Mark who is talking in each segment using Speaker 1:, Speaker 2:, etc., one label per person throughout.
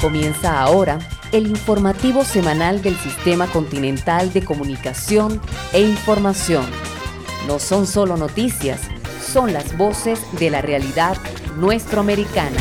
Speaker 1: Comienza ahora el informativo semanal del Sistema Continental de Comunicación e Información. No son solo noticias, son las voces de la realidad nuestroamericana.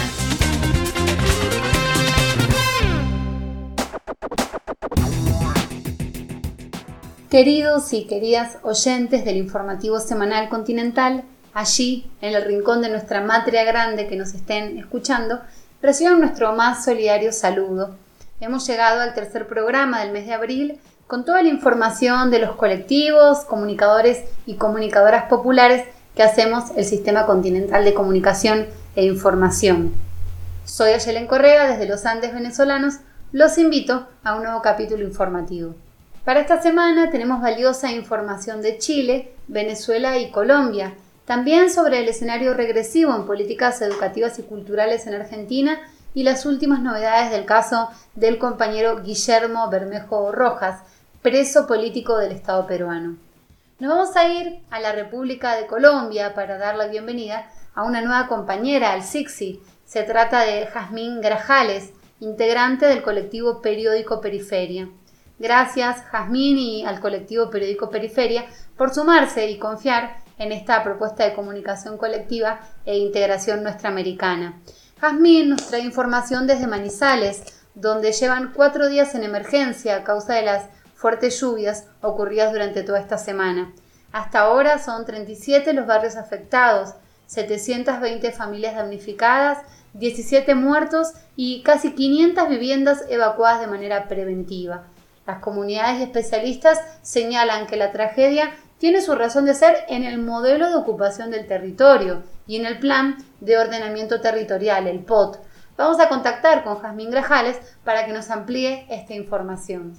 Speaker 2: Queridos y queridas oyentes del informativo semanal continental, allí en el rincón de nuestra matria grande que nos estén escuchando, reciban nuestro más solidario saludo. Hemos llegado al tercer programa del mes de abril con toda la información de los colectivos, comunicadores y comunicadoras populares que hacemos el Sistema Continental de Comunicación e Información. Soy Ayelen Correa, desde los Andes venezolanos. Los invito a un nuevo capítulo informativo. Para esta semana tenemos valiosa información de Chile, Venezuela y Colombia, también sobre el escenario regresivo en políticas educativas y culturales en Argentina y las últimas novedades del caso del compañero Guillermo Bermejo Rojas, preso político del Estado peruano. Nos vamos a ir a la República de Colombia para dar la bienvenida a una nueva compañera al SICSI. Se trata de Jazmín Grajales, integrante del colectivo Periódico Periferia. Gracias, Jazmín, y al colectivo Periódico Periferia por sumarse y confiar en esta propuesta de comunicación colectiva e integración nuestroamericana. Jazmín nos trae información desde Manizales, donde llevan 4 días en emergencia a causa de las fuertes lluvias ocurridas durante toda esta semana. Hasta ahora son 37 los barrios afectados, 720 familias damnificadas, 17 muertos y casi 500 viviendas evacuadas de manera preventiva. Las comunidades y especialistas señalan que la tragedia tiene su razón de ser en el modelo de ocupación del territorio y en el Plan de Ordenamiento Territorial, el POT. Vamos a contactar con Jazmín Grajales para que nos amplíe esta información.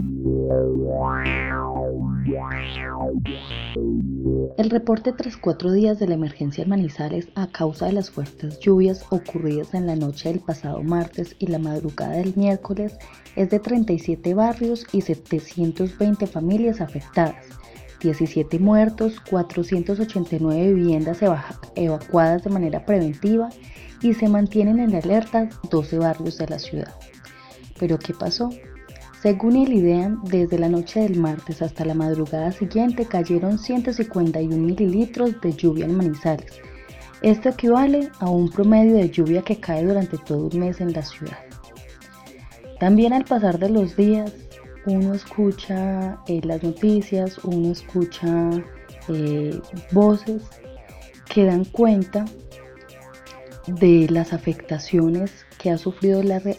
Speaker 3: El reporte tras 4 días de la emergencia en Manizales a causa de las fuertes lluvias ocurridas en la noche del pasado martes y la madrugada del miércoles es de 37 barrios y 720 familias afectadas, 17 muertos, 489 viviendas evacuadas de manera preventiva y se mantienen en alerta 12 barrios de la ciudad. ¿Pero qué pasó? Según el IDEAM, desde la noche del martes hasta la madrugada siguiente cayeron 151 mililitros de lluvia en Manizales. Esto equivale a un promedio de lluvia que cae durante todo un mes en la ciudad. También al pasar de los días, uno escucha las noticias, uno escucha voces que dan cuenta de las afectaciones que ha sufrido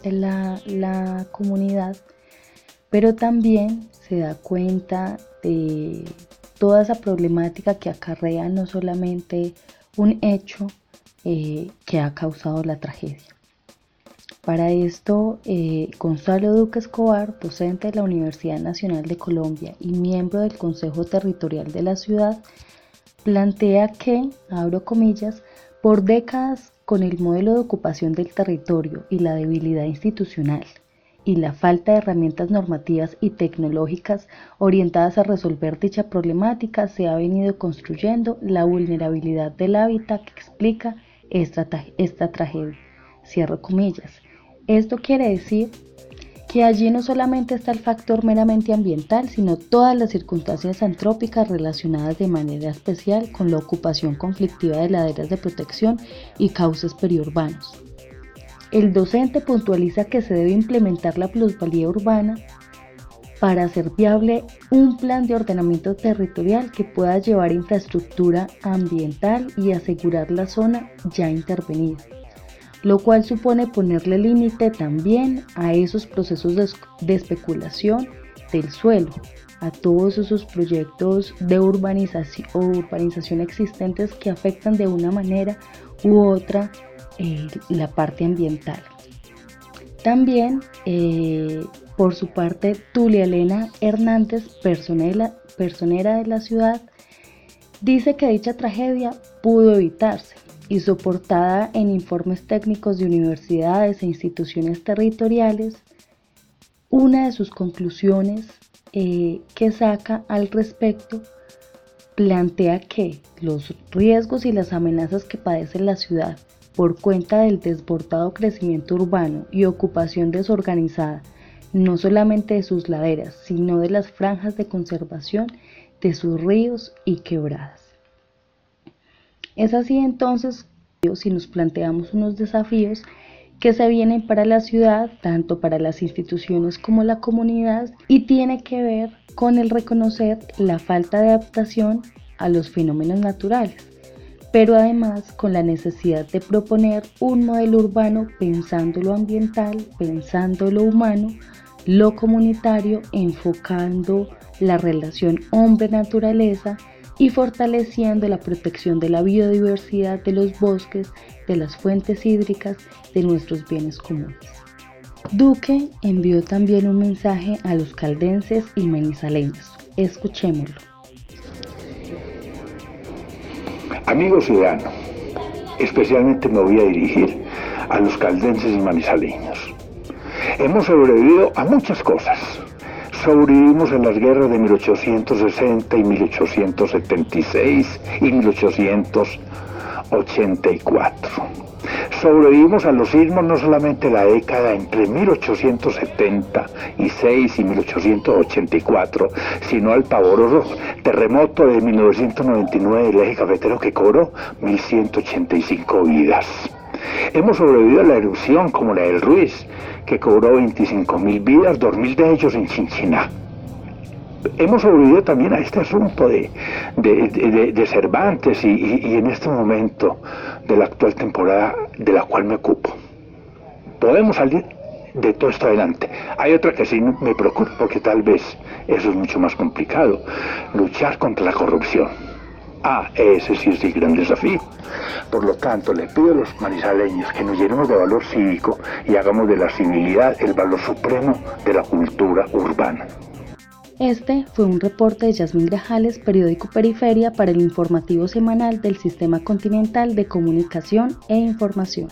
Speaker 3: la comunidad, pero también se da cuenta de toda esa problemática que acarrea no solamente un hecho que ha causado la tragedia. Para esto, Gonzalo Duque Escobar, docente de la Universidad Nacional de Colombia y miembro del Consejo Territorial de la ciudad, plantea que, abro comillas, por décadas con el modelo de ocupación del territorio y la debilidad institucional y la falta de herramientas normativas y tecnológicas orientadas a resolver dicha problemática, se ha venido construyendo la vulnerabilidad del hábitat que explica esta tragedia. Cierro comillas. Esto quiere decir que allí no solamente está el factor meramente ambiental, sino todas las circunstancias antrópicas relacionadas de manera especial con la ocupación conflictiva de laderas de protección y cauces periurbanos. El docente puntualiza que se debe implementar la plusvalía urbana para hacer viable un plan de ordenamiento territorial que pueda llevar infraestructura ambiental y asegurar la zona ya intervenida, lo cual supone ponerle límite también a esos procesos de especulación del suelo, a todos esos proyectos de urbanización existentes que afectan de una manera u otra la parte ambiental. También, por su parte, Tulia Elena Hernández, personera de la ciudad, dice que dicha tragedia pudo evitarse y soportada en informes técnicos de universidades e instituciones territoriales. Una de sus conclusiones que saca al respecto plantea que los riesgos y las amenazas que padece la ciudad por cuenta del desbordado crecimiento urbano y ocupación desorganizada, no solamente de sus laderas, sino de las franjas de conservación de sus ríos y quebradas. Es así entonces, si nos planteamos unos desafíos que se vienen para la ciudad, tanto para las instituciones como la comunidad, y tiene que ver con el reconocer la falta de adaptación a los fenómenos naturales, pero además con la necesidad de proponer un modelo urbano pensando lo ambiental, pensando lo humano, lo comunitario, enfocando la relación hombre-naturaleza y fortaleciendo la protección de la biodiversidad de los bosques, de las fuentes hídricas, de nuestros bienes comunes. Duque envió también un mensaje a los caldenses y manizaleños. Escuchémoslo.
Speaker 4: Amigos ciudadanos, especialmente me voy a dirigir a los caldenses y manizaleños. Hemos sobrevivido a muchas cosas. Sobrevivimos en las guerras de 1860 y 1876 y 1884. Sobrevivimos a los sismos no solamente la década entre 1876 y 1884, sino al pavoroso terremoto de 1999 del eje cafetero que cobró 1.185 vidas. Hemos sobrevivido a la erupción como la del Ruiz, que cobró 25.000 vidas, 2.000 de ellos en Chinchiná. Hemos sobrevivido también a este asunto de Cervantes y en este momento de la actual temporada de la cual me ocupo. Podemos salir de todo esto adelante. Hay otra que sí me preocupa porque tal vez eso es mucho más complicado, luchar contra la corrupción. Ese sí es el gran desafío. Por lo tanto, le pido a los manizaleños que nos llenemos de valor cívico y hagamos de la civilidad el valor supremo de la cultura urbana.
Speaker 3: Este fue un reporte de Yasmín Grajales, periódico Periferia, para el informativo semanal del Sistema Continental de Comunicación e Información.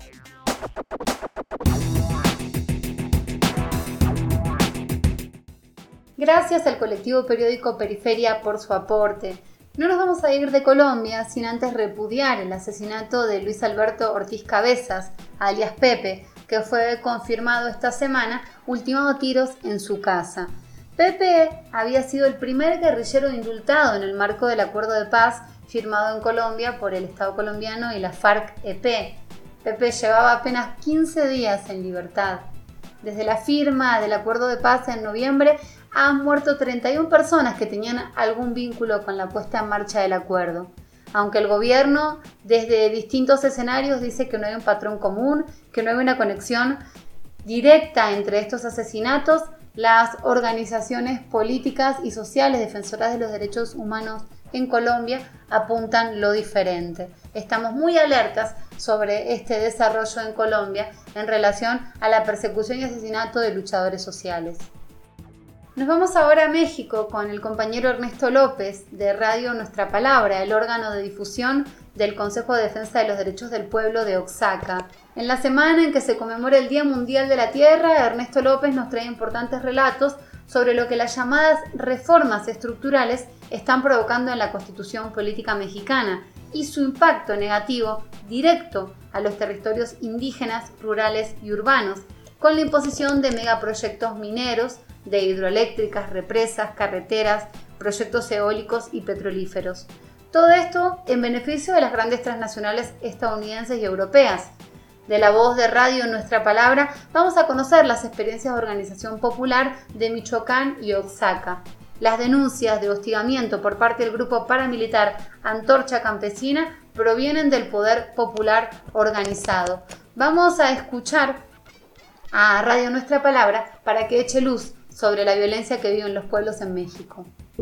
Speaker 2: Gracias al colectivo periódico Periferia por su aporte. No nos vamos a ir de Colombia sin antes repudiar el asesinato de Luis Alberto Ortiz Cabezas, alias Pepe, que fue confirmado esta semana, ultimado a tiros en su casa. Pepe había sido el primer guerrillero indultado en el marco del acuerdo de paz firmado en Colombia por el Estado colombiano y la FARC-EP. Pepe llevaba apenas 15 días en libertad. Desde la firma del acuerdo de paz en noviembre han muerto 31 personas que tenían algún vínculo con la puesta en marcha del acuerdo. Aunque el gobierno desde distintos escenarios dice que no hay un patrón común, que no hay una conexión directa entre estos asesinatos, las organizaciones políticas y sociales defensoras de los derechos humanos en Colombia apuntan lo diferente. Estamos muy alertas sobre este desarrollo en Colombia en relación a la persecución y asesinato de luchadores sociales. Nos vamos ahora a México con el compañero Ernesto López de Radio Nuestra Palabra, el órgano de difusión del Consejo de Defensa de los Derechos del Pueblo de Oaxaca. En la semana en que se conmemora el Día Mundial de la Tierra, Ernesto López nos trae importantes relatos sobre lo que las llamadas reformas estructurales están provocando en la Constitución Política Mexicana y su impacto negativo directo a los territorios indígenas, rurales y urbanos, con la imposición de megaproyectos mineros, de hidroeléctricas, represas, carreteras, proyectos eólicos y petrolíferos. Todo esto en beneficio de las grandes transnacionales estadounidenses y europeas. De la voz de Radio Nuestra Palabra vamos a conocer las experiencias de organización popular de Michoacán y Oaxaca. Las denuncias de hostigamiento por parte del grupo paramilitar Antorcha Campesina provienen del poder popular organizado. Vamos a escuchar a Radio Nuestra Palabra para que eche luz sobre la violencia que viven los pueblos en México.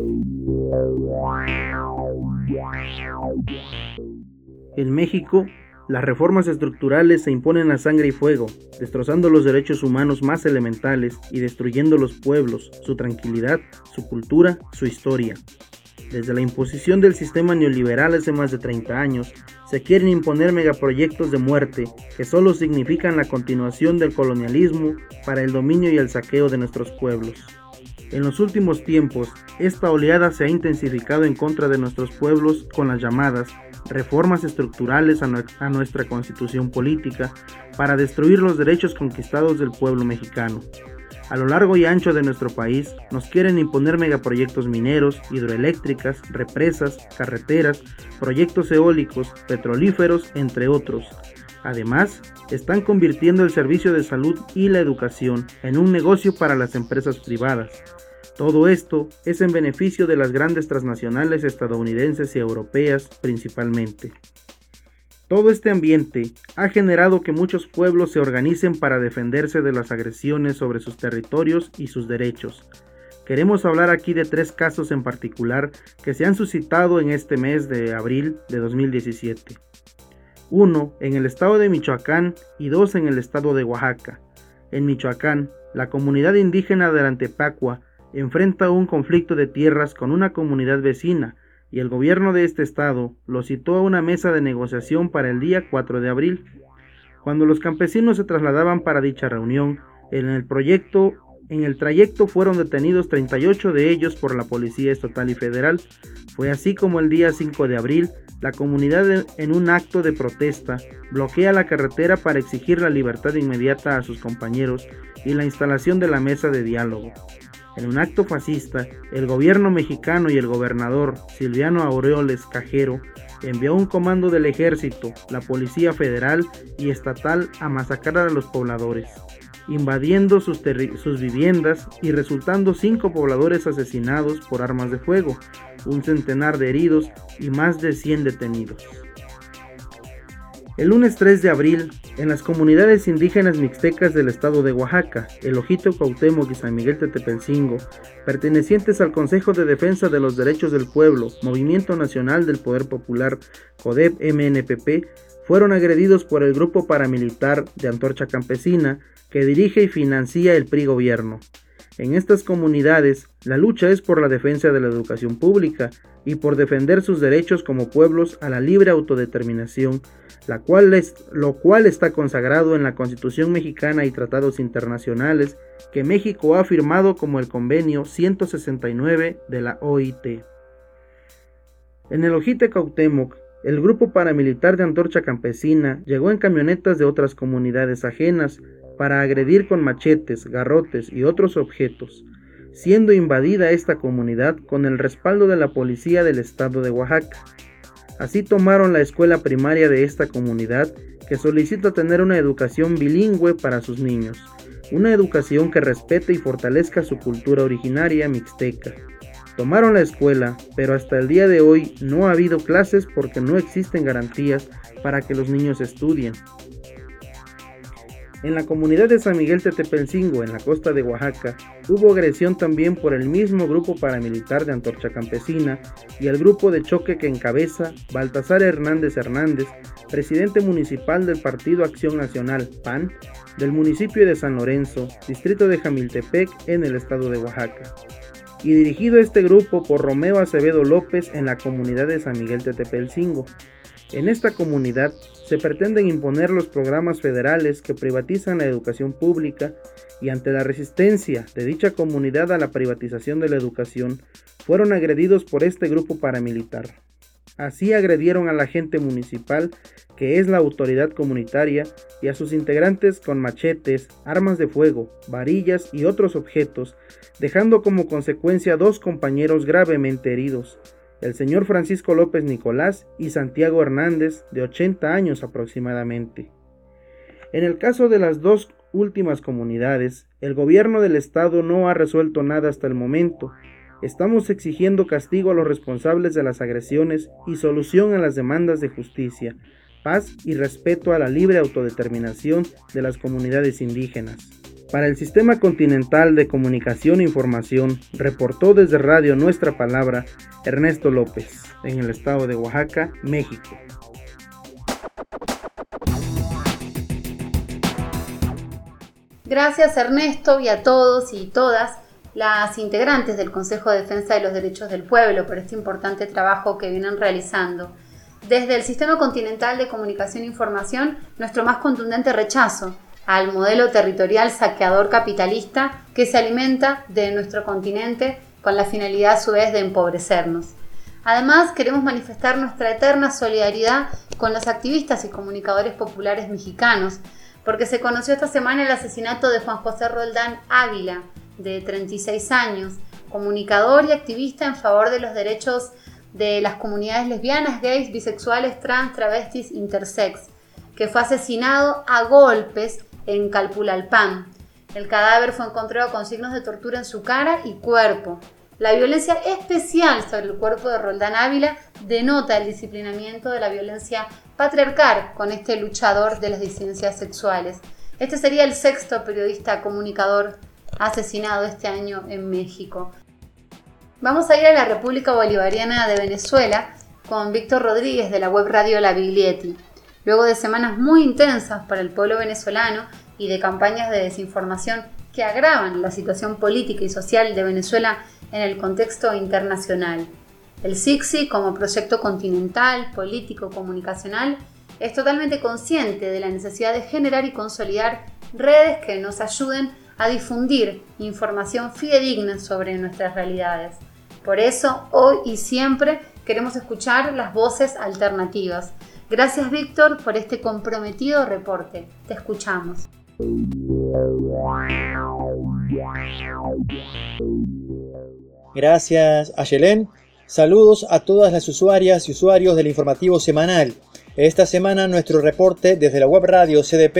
Speaker 5: En México, las reformas estructurales se imponen a sangre y fuego, destrozando los derechos humanos más elementales y destruyendo los pueblos, su tranquilidad, su cultura, su historia. Desde la imposición del sistema neoliberal hace más de 30 años, se quieren imponer megaproyectos de muerte que solo significan la continuación del colonialismo para el dominio y el saqueo de nuestros pueblos. En los últimos tiempos, esta oleada se ha intensificado en contra de nuestros pueblos con las llamadas reformas estructurales a nuestra constitución política para destruir los derechos conquistados del pueblo mexicano. A lo largo y ancho de nuestro país nos quieren imponer megaproyectos mineros, hidroeléctricas, represas, carreteras, proyectos eólicos, petrolíferos, entre otros. Además, están convirtiendo el servicio de salud y la educación en un negocio para las empresas privadas. Todo esto es en beneficio de las grandes transnacionales estadounidenses y europeas principalmente. Todo este ambiente ha generado que muchos pueblos se organicen para defenderse de las agresiones sobre sus territorios y sus derechos. Queremos hablar aquí de 3 casos en particular que se han suscitado en este mes de abril de 2017. 1 en el estado de Michoacán y 2 en el estado de Oaxaca. En Michoacán, la comunidad indígena de Antepacua enfrenta un conflicto de tierras con una comunidad vecina, y el gobierno de este estado lo citó a una mesa de negociación para el día 4 de abril. Cuando los campesinos se trasladaban para dicha reunión, en el trayecto fueron detenidos 38 de ellos por la policía estatal y federal. Fue así como el día 5 de abril, la comunidad en un acto de protesta bloquea la carretera para exigir la libertad inmediata a sus compañeros y la instalación de la mesa de diálogo. En un acto fascista, el gobierno mexicano y el gobernador Silviano Aureoles Cajero envió un comando del ejército, la policía federal y estatal a masacrar a los pobladores, invadiendo sus viviendas y resultando 5 pobladores asesinados por armas de fuego, un centenar de heridos y más de 100 detenidos. El lunes 3 de abril, en las comunidades indígenas mixtecas del estado de Oaxaca, El Ojito Cuauhtémoc y San Miguel Tetepelcingo, pertenecientes al Consejo de Defensa de los Derechos del Pueblo, Movimiento Nacional del Poder Popular, CODEP-MNPP, fueron agredidos por el grupo paramilitar de Antorcha Campesina, que dirige y financia el PRI gobierno. En estas comunidades, la lucha es por la defensa de la educación pública y por defender sus derechos como pueblos a la libre autodeterminación, lo cual está consagrado en la Constitución mexicana y tratados internacionales que México ha firmado, como el Convenio 169 de la OIT. En el Ojito Cuauhtémoc, el grupo paramilitar de Antorcha Campesina llegó en camionetas de otras comunidades ajenas para agredir con machetes, garrotes y otros objetos, siendo invadida esta comunidad con el respaldo de la policía del estado de Oaxaca. Así tomaron la escuela primaria de esta comunidad, que solicita tener una educación bilingüe para sus niños, una educación que respete y fortalezca su cultura originaria mixteca. Tomaron la escuela, pero hasta el día de hoy no ha habido clases porque no existen garantías para que los niños estudien. En la comunidad de San Miguel Tetepelcingo, en la costa de Oaxaca, hubo agresión también por el mismo grupo paramilitar de Antorcha Campesina y el grupo de choque que encabeza Baltasar Hernández, presidente municipal del Partido Acción Nacional, PAN, del municipio de San Lorenzo, distrito de Jamiltepec, en el estado de Oaxaca, y dirigido este grupo por Romeo Acevedo López en la comunidad de San Miguel Tetepelcingo. En esta comunidad se pretenden imponer los programas federales que privatizan la educación pública, y ante la resistencia de dicha comunidad a la privatización de la educación, fueron agredidos por este grupo paramilitar. Así agredieron a la agente municipal, que es la autoridad comunitaria, y a sus integrantes con machetes, armas de fuego, varillas y otros objetos, dejando como consecuencia 2 compañeros gravemente heridos, el señor Francisco López Nicolás y Santiago Hernández, de 80 años aproximadamente. En el caso de las 2 últimas comunidades, el gobierno del estado no ha resuelto nada hasta el momento. Estamos exigiendo castigo a los responsables de las agresiones y solución a las demandas de justicia, paz y respeto a la libre autodeterminación de las comunidades indígenas. Para el Sistema Continental de Comunicación e Información, reportó desde Radio Nuestra Palabra Ernesto López, en el estado de Oaxaca, México.
Speaker 2: Gracias, Ernesto, y a todos y todas las integrantes del Consejo de Defensa de los Derechos del Pueblo por este importante trabajo que vienen realizando. Desde el Sistema Continental de Comunicación e Información, nuestro más contundente rechazo al modelo territorial saqueador capitalista que se alimenta de nuestro continente con la finalidad a su vez de empobrecernos. Además, queremos manifestar nuestra eterna solidaridad con los activistas y comunicadores populares mexicanos, porque se conoció esta semana el asesinato de Juan José Roldán Ávila, de 36 años, comunicador y activista en favor de los derechos de las comunidades lesbianas, gays, bisexuales, trans, travestis, intersex, que fue asesinado a golpes en Calpulalpan. El cadáver fue encontrado con signos de tortura en su cara y cuerpo. La violencia especial sobre el cuerpo de Roldán Ávila denota el disciplinamiento de la violencia patriarcal con este luchador de las disidencias sexuales. Este sería el 6º periodista comunicador asesinado este año en México. Vamos a ir a la República Bolivariana de Venezuela con Víctor Rodríguez de la web radio La Biglietti. Luego de semanas muy intensas para el pueblo venezolano y de campañas de desinformación que agravan la situación política y social de Venezuela en el contexto internacional. El SICSI, como proyecto continental, político, comunicacional, es totalmente consciente de la necesidad de generar y consolidar redes que nos ayuden a difundir información fidedigna sobre nuestras realidades. Por eso, hoy y siempre queremos escuchar las voces alternativas. Gracias, Víctor, por este comprometido reporte. Te escuchamos.
Speaker 6: Gracias, Ayelén. Saludos a todas las usuarias y usuarios del informativo semanal. Esta semana nuestro reporte desde la web radio CDP